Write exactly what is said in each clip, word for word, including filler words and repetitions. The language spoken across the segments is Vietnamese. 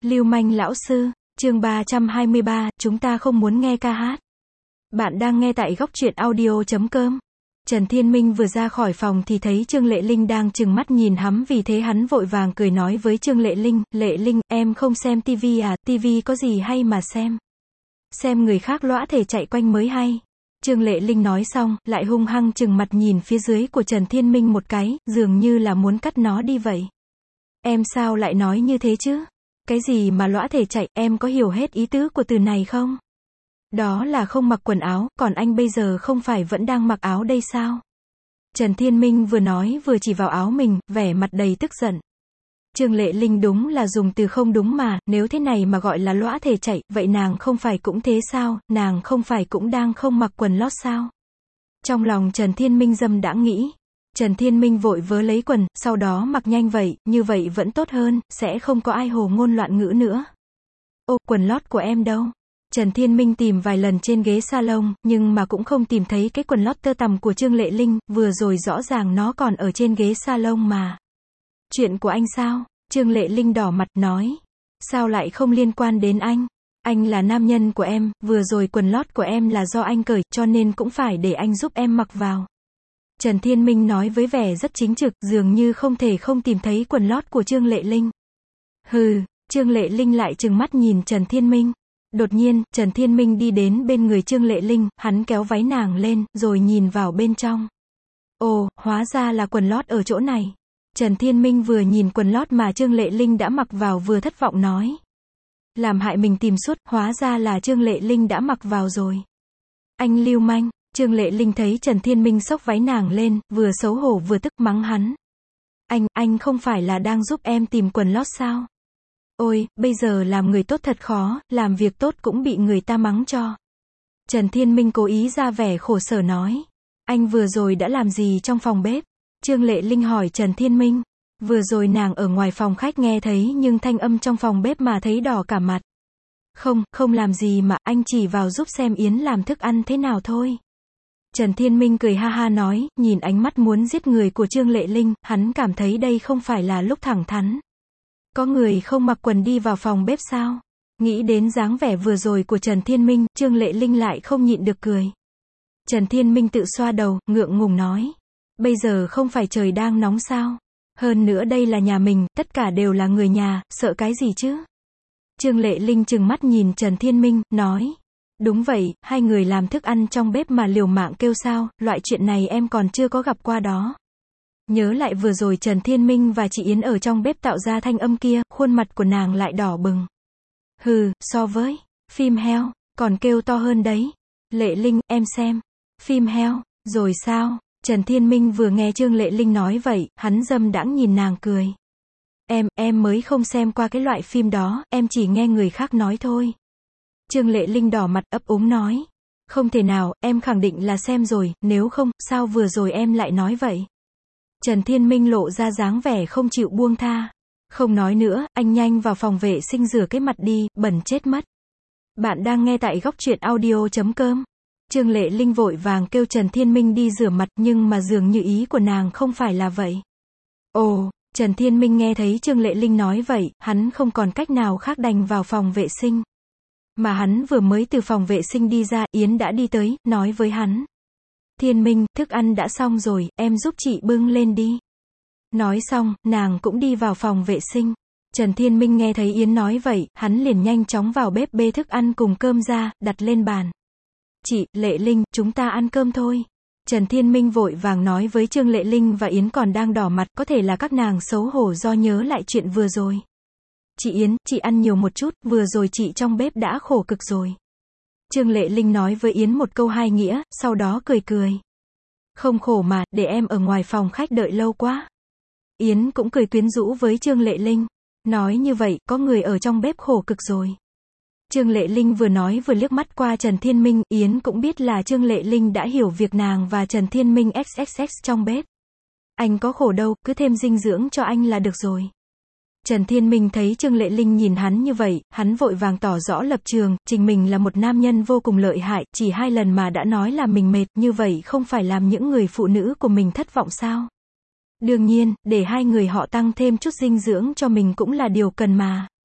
Lưu manh lão sư, chương ba trăm hai mươi ba, chúng ta không muốn nghe ca hát. Bạn đang nghe tại góc truyện audio chấm com. Trần Thiên Minh vừa ra khỏi phòng thì thấy Trương Lệ Linh đang trừng mắt nhìn hắn, vì thế hắn vội vàng cười nói với Trương Lệ Linh, Lệ Linh, em không xem tivi à, tivi có gì hay mà xem. Xem người khác lõa thể chạy quanh mới hay. Trương Lệ Linh nói xong, lại hung hăng trừng mặt nhìn phía dưới của Trần Thiên Minh một cái, dường như là muốn cắt nó đi vậy. Em sao lại nói như thế chứ? Cái gì mà lõa thể chạy, em có hiểu hết ý tứ của từ này không? Đó là không mặc quần áo, còn anh bây giờ không phải vẫn đang mặc áo đây sao? Trần Thiên Minh vừa nói vừa chỉ vào áo mình, vẻ mặt đầy tức giận. Trương Lệ Linh đúng là dùng từ không đúng mà, nếu thế này mà gọi là lõa thể chạy, vậy nàng không phải cũng thế sao, nàng không phải cũng đang không mặc quần lót sao? Trong lòng Trần Thiên Minh dâm đãng nghĩ. Trần Thiên Minh vội vớ lấy quần, sau đó mặc nhanh vậy, như vậy vẫn tốt hơn, sẽ không có ai hồ ngôn loạn ngữ nữa. Ô, quần lót của em đâu? Trần Thiên Minh tìm vài lần trên ghế salon, nhưng mà cũng không tìm thấy cái quần lót tơ tằm của Trương Lệ Linh, vừa rồi rõ ràng nó còn ở trên ghế salon mà. Chuyện của anh sao? Trương Lệ Linh đỏ mặt nói. Sao lại không liên quan đến anh? Anh là nam nhân của em, vừa rồi quần lót của em là do anh cởi, cho nên cũng phải để anh giúp em mặc vào. Trần Thiên Minh nói với vẻ rất chính trực, dường như không thể không tìm thấy quần lót của Trương Lệ Linh. Hừ, Trương Lệ Linh lại trừng mắt nhìn Trần Thiên Minh. Đột nhiên, Trần Thiên Minh đi đến bên người Trương Lệ Linh, hắn kéo váy nàng lên, rồi nhìn vào bên trong. Ồ, hóa ra là quần lót ở chỗ này. Trần Thiên Minh vừa nhìn quần lót mà Trương Lệ Linh đã mặc vào vừa thất vọng nói. Làm hại mình tìm suốt, hóa ra là Trương Lệ Linh đã mặc vào rồi. Anh lưu manh. Trương Lệ Linh thấy Trần Thiên Minh xốc váy nàng lên, vừa xấu hổ vừa tức mắng hắn. Anh, anh không phải là đang giúp em tìm quần lót sao? Ôi, bây giờ làm người tốt thật khó, làm việc tốt cũng bị người ta mắng cho. Trần Thiên Minh cố ý ra vẻ khổ sở nói. Anh vừa rồi đã làm gì trong phòng bếp? Trương Lệ Linh hỏi Trần Thiên Minh. Vừa rồi nàng ở ngoài phòng khách nghe thấy nhưng thanh âm trong phòng bếp mà thấy đỏ cả mặt. Không, không làm gì mà, anh chỉ vào giúp xem Yến làm thức ăn thế nào thôi. Trần Thiên Minh cười ha ha nói, nhìn ánh mắt muốn giết người của Trương Lệ Linh, hắn cảm thấy đây không phải là lúc thẳng thắn. Có người không mặc quần đi vào phòng bếp sao? Nghĩ đến dáng vẻ vừa rồi của Trần Thiên Minh, Trương Lệ Linh lại không nhịn được cười. Trần Thiên Minh tự xoa đầu, ngượng ngùng nói. Bây giờ không phải trời đang nóng sao? Hơn nữa đây là nhà mình, tất cả đều là người nhà, sợ cái gì chứ? Trương Lệ Linh trừng mắt nhìn Trần Thiên Minh, nói. Đúng vậy, hai người làm thức ăn trong bếp mà liều mạng kêu sao, loại chuyện này em còn chưa có gặp qua đó. Nhớ lại vừa rồi Trần Thiên Minh và chị Yến ở trong bếp tạo ra thanh âm kia, khuôn mặt của nàng lại đỏ bừng. Hừ, so với phim heo, còn kêu to hơn đấy. Lệ Linh, em xem. Phim heo, rồi sao? Trần Thiên Minh vừa nghe Trương Lệ Linh nói vậy, hắn dâm đãng nhìn nàng cười. Em, em mới không xem qua cái loại phim đó, em chỉ nghe người khác nói thôi. Trương Lệ Linh đỏ mặt ấp úng nói. Không thể nào, em khẳng định là xem rồi, nếu không, sao vừa rồi em lại nói vậy? Trần Thiên Minh lộ ra dáng vẻ không chịu buông tha. Không nói nữa, anh nhanh vào phòng vệ sinh rửa cái mặt đi, bẩn chết mất. Bạn đang nghe tại góc truyện audio chấm com. Trương Lệ Linh vội vàng kêu Trần Thiên Minh đi rửa mặt, nhưng mà dường như ý của nàng không phải là vậy. Ồ, Trần Thiên Minh nghe thấy Trương Lệ Linh nói vậy, hắn không còn cách nào khác đành vào phòng vệ sinh. Mà hắn vừa mới từ phòng vệ sinh đi ra, Yến đã đi tới, nói với hắn. Thiên Minh, thức ăn đã xong rồi, em giúp chị bưng lên đi. Nói xong, nàng cũng đi vào phòng vệ sinh. Trần Thiên Minh nghe thấy Yến nói vậy, hắn liền nhanh chóng vào bếp bê thức ăn cùng cơm ra, đặt lên bàn. Chị, Lệ Linh, chúng ta ăn cơm thôi. Trần Thiên Minh vội vàng nói với Trương Lệ Linh và Yến còn đang đỏ mặt, có thể là các nàng xấu hổ do nhớ lại chuyện vừa rồi. Chị Yến, chị ăn nhiều một chút, vừa rồi chị trong bếp đã khổ cực rồi. Trương Lệ Linh nói với Yến một câu hai nghĩa, sau đó cười cười. Không khổ mà, để em ở ngoài phòng khách đợi lâu quá. Yến cũng cười quyến rũ với Trương Lệ Linh. Nói như vậy, có người ở trong bếp khổ cực rồi. Trương Lệ Linh vừa nói vừa liếc mắt qua Trần Thiên Minh, Yến cũng biết là Trương Lệ Linh đã hiểu việc nàng và Trần Thiên Minh xx xx trong bếp. Anh có khổ đâu, cứ thêm dinh dưỡng cho anh là được rồi. Trần Thiên Minh thấy Trương Lệ Linh nhìn hắn như vậy, hắn vội vàng tỏ rõ lập trường, trình mình là một nam nhân vô cùng lợi hại, chỉ hai lần mà đã nói là mình mệt, như vậy không phải làm những người phụ nữ của mình thất vọng sao? Đương nhiên, để hai người họ tăng thêm chút dinh dưỡng cho mình cũng là điều cần mà.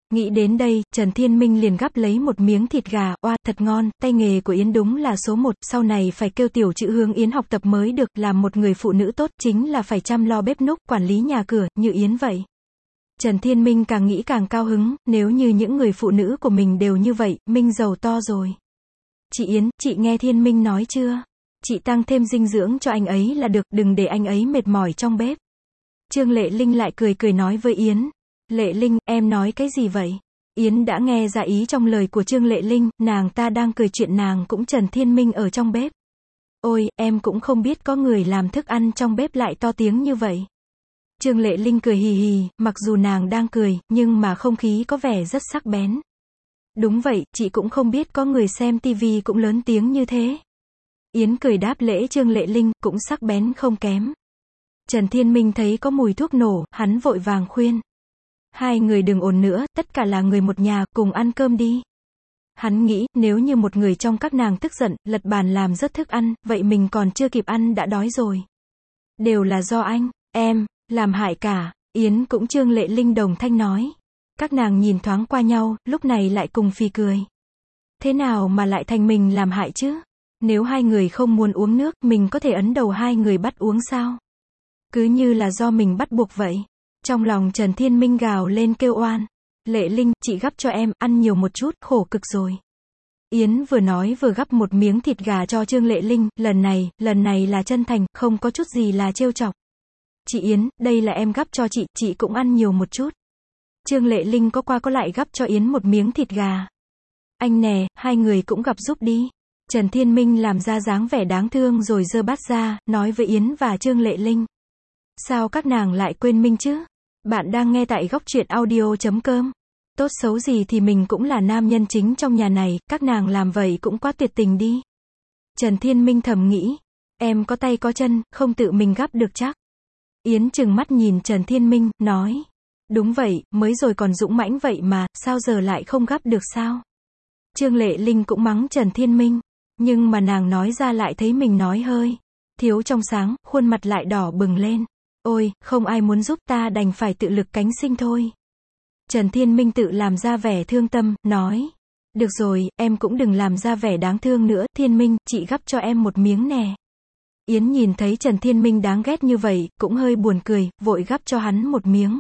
Nghĩ đến đây, Trần Thiên Minh liền gắp lấy một miếng thịt gà, oa, thật ngon, tay nghề của Yến đúng là số một, sau này phải kêu tiểu chữ Hương Yến học tập mới được, làm một người phụ nữ tốt, chính là phải chăm lo bếp núc, quản lý nhà cửa, như Yến vậy. Trần Thiên Minh càng nghĩ càng cao hứng, nếu như những người phụ nữ của mình đều như vậy, Minh giàu to rồi. Chị Yến, chị nghe Thiên Minh nói chưa? Chị tăng thêm dinh dưỡng cho anh ấy là được, đừng để anh ấy mệt mỏi trong bếp. Trương Lệ Linh lại cười cười nói với Yến. Lệ Linh, em nói cái gì vậy? Yến đã nghe ra ý trong lời của Trương Lệ Linh, nàng ta đang cười chuyện nàng cũng Trần Thiên Minh ở trong bếp. Ôi, em cũng không biết có người làm thức ăn trong bếp lại to tiếng như vậy. Trương Lệ Linh cười hì hì, mặc dù nàng đang cười, nhưng mà không khí có vẻ rất sắc bén. Đúng vậy, chị cũng không biết có người xem tivi cũng lớn tiếng như thế. Yến cười đáp lễ Trương Lệ Linh, cũng sắc bén không kém. Trần Thiên Minh thấy có mùi thuốc nổ, hắn vội vàng khuyên. Hai người đừng ồn nữa, tất cả là người một nhà, cùng ăn cơm đi. Hắn nghĩ, nếu như một người trong các nàng tức giận, lật bàn làm rớt thức ăn, vậy mình còn chưa kịp ăn đã đói rồi. Đều là do anh, em, làm hại cả. Yến cũng Trương Lệ Linh đồng thanh nói. Các nàng nhìn thoáng qua nhau, lúc này lại cùng phì cười. Thế nào mà lại thành mình làm hại chứ? Nếu hai người không muốn uống nước, mình có thể ấn đầu hai người bắt uống sao? Cứ như là do mình bắt buộc vậy. Trong lòng Trần Thiên Minh gào lên kêu oan. Lệ Linh, chị gắp cho em, ăn nhiều một chút, khổ cực rồi. Yến vừa nói vừa gắp một miếng thịt gà cho Trương Lệ Linh, lần này, lần này là chân thành, không có chút gì là trêu chọc. Chị Yến, đây là em gắp cho chị, chị cũng ăn nhiều một chút. Trương Lệ Linh có qua có lại gắp cho Yến một miếng thịt gà. Anh nè, hai người cũng gặp giúp đi. Trần Thiên Minh làm ra dáng vẻ đáng thương rồi giơ bát ra, nói với Yến và Trương Lệ Linh. Sao các nàng lại quên Minh chứ? Bạn đang nghe tại góc truyện audio chấm com. Tốt xấu gì thì mình cũng là nam nhân chính trong nhà này, các nàng làm vậy cũng quá tuyệt tình đi. Trần Thiên Minh thầm nghĩ. Em có tay có chân, không tự mình gắp được chắc. Yến trừng mắt nhìn Trần Thiên Minh, nói. Đúng vậy, mới rồi còn dũng mãnh vậy mà, sao giờ lại không gắp được sao? Trương Lệ Linh cũng mắng Trần Thiên Minh. Nhưng mà nàng nói ra lại thấy mình nói hơi thiếu trong sáng, khuôn mặt lại đỏ bừng lên. Ôi, không ai muốn giúp ta đành phải tự lực cánh sinh thôi. Trần Thiên Minh tự làm ra vẻ thương tâm, nói. Được rồi, em cũng đừng làm ra vẻ đáng thương nữa, Thiên Minh, chị gắp cho em một miếng nè. Yến nhìn thấy Trần Thiên Minh đáng ghét như vậy, cũng hơi buồn cười, vội gắp cho hắn một miếng.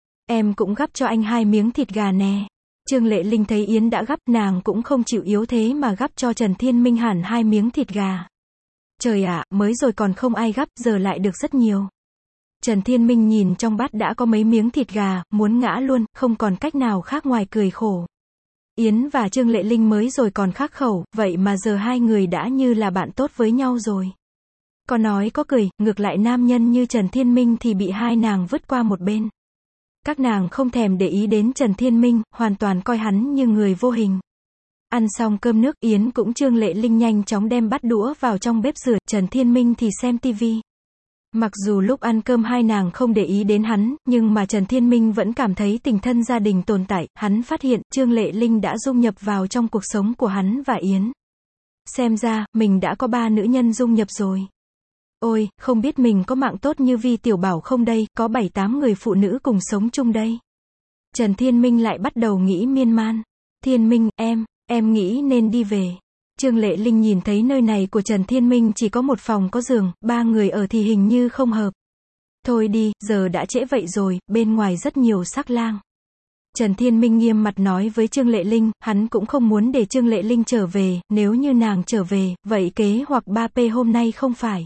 Em cũng gắp cho anh hai miếng thịt gà nè. Trương Lệ Linh thấy Yến đã gắp, nàng cũng không chịu yếu thế mà gắp cho Trần Thiên Minh hẳn hai miếng thịt gà. Trời ạ, mới rồi còn không ai gắp, giờ lại được rất nhiều. Trần Thiên Minh nhìn trong bát đã có mấy miếng thịt gà, muốn ngã luôn, không còn cách nào khác ngoài cười khổ. Yến và Trương Lệ Linh mới rồi còn khắc khẩu, vậy mà giờ hai người đã như là bạn tốt với nhau rồi. Có nói có cười, ngược lại nam nhân như Trần Thiên Minh thì bị hai nàng vứt qua một bên. Các nàng không thèm để ý đến Trần Thiên Minh, hoàn toàn coi hắn như người vô hình. Ăn xong cơm nước, Yến cũng Trương Lệ Linh nhanh chóng đem bát đũa vào trong bếp rửa, Trần Thiên Minh thì xem tivi. Mặc dù lúc ăn cơm hai nàng không để ý đến hắn, nhưng mà Trần Thiên Minh vẫn cảm thấy tình thân gia đình tồn tại, hắn phát hiện Trương Lệ Linh đã dung nhập vào trong cuộc sống của hắn và Yến. Xem ra, mình đã có ba nữ nhân dung nhập rồi. Ôi, không biết mình có mạng tốt như Vi Tiểu Bảo không đây, có bảy tám người phụ nữ cùng sống chung đây. Trần Thiên Minh lại bắt đầu nghĩ miên man. Thiên Minh, em, em nghĩ nên đi về. Trương Lệ Linh nhìn thấy nơi này của Trần Thiên Minh chỉ có một phòng có giường, ba người ở thì hình như không hợp. Thôi đi, giờ đã trễ vậy rồi, bên ngoài rất nhiều sắc lang. Trần Thiên Minh nghiêm mặt nói với Trương Lệ Linh, hắn cũng không muốn để Trương Lệ Linh trở về, nếu như nàng trở về, vậy kế hoặc ba P hôm nay không phải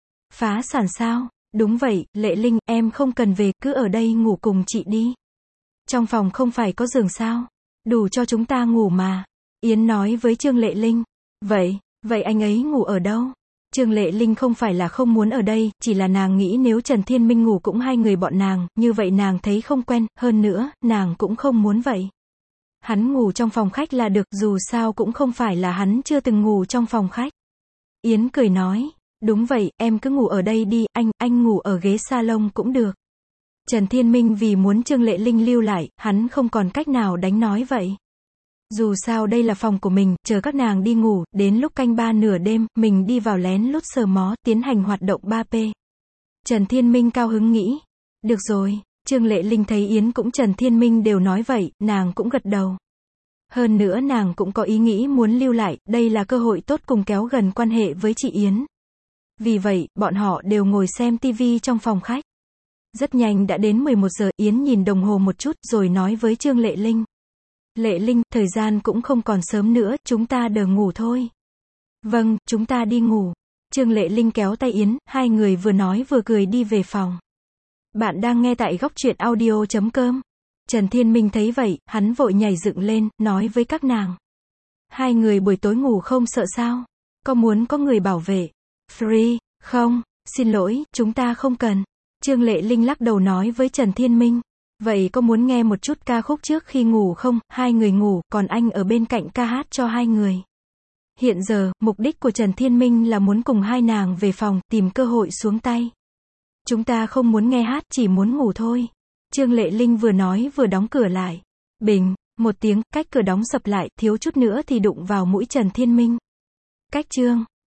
phá sản sao? Đúng vậy, Lệ Linh, em không cần về, cứ ở đây ngủ cùng chị đi. Trong phòng không phải có giường sao? Đủ cho chúng ta ngủ mà. Yến nói với Trương Lệ Linh. Vậy, vậy anh ấy ngủ ở đâu? Trương Lệ Linh không phải là không muốn ở đây, chỉ là nàng nghĩ nếu Trần Thiên Minh ngủ cũng hai người bọn nàng, như vậy nàng thấy không quen, hơn nữa, nàng cũng không muốn vậy. Hắn ngủ trong phòng khách là được, dù sao cũng không phải là hắn chưa từng ngủ trong phòng khách. Yến cười nói. Đúng vậy, em cứ ngủ ở đây đi, anh, anh ngủ ở ghế salon cũng được. Trần Thiên Minh vì muốn Trương Lệ Linh lưu lại, hắn không còn cách nào đánh nói vậy. Dù sao đây là phòng của mình, chờ các nàng đi ngủ, đến lúc canh ba nửa đêm, mình đi vào lén lút sờ mó, tiến hành hoạt động ba P. Trần Thiên Minh cao hứng nghĩ. Được rồi, Trương Lệ Linh thấy Yến cũng Trần Thiên Minh đều nói vậy, nàng cũng gật đầu. Hơn nữa nàng cũng có ý nghĩ muốn lưu lại, đây là cơ hội tốt cùng kéo gần quan hệ với chị Yến. Vì vậy, bọn họ đều ngồi xem tivi trong phòng khách. Rất nhanh đã đến mười một giờ, Yến nhìn đồng hồ một chút rồi nói với Trương Lệ Linh. Lệ Linh, thời gian cũng không còn sớm nữa, chúng ta đờ ngủ thôi. Vâng, chúng ta đi ngủ. Trương Lệ Linh kéo tay Yến, hai người vừa nói vừa cười đi về phòng. Bạn đang nghe tại góc truyện audio chấm com. Trần Thiên Minh thấy vậy, hắn vội nhảy dựng lên, nói với các nàng. Hai người buổi tối ngủ không sợ sao? Có muốn có người bảo vệ? Free, không, xin lỗi, chúng ta không cần. Trương Lệ Linh lắc đầu nói với Trần Thiên Minh. Vậy có muốn nghe một chút ca khúc trước khi ngủ không? Hai người ngủ, còn anh ở bên cạnh ca hát cho hai người. Hiện giờ, mục đích của Trần Thiên Minh là muốn cùng hai nàng về phòng, tìm cơ hội xuống tay. Chúng ta không muốn nghe hát, chỉ muốn ngủ thôi. Trương Lệ Linh vừa nói vừa đóng cửa lại. Bình, một tiếng, cách cửa đóng sập lại, thiếu chút nữa thì đụng vào mũi Trần Thiên Minh. Cách Trương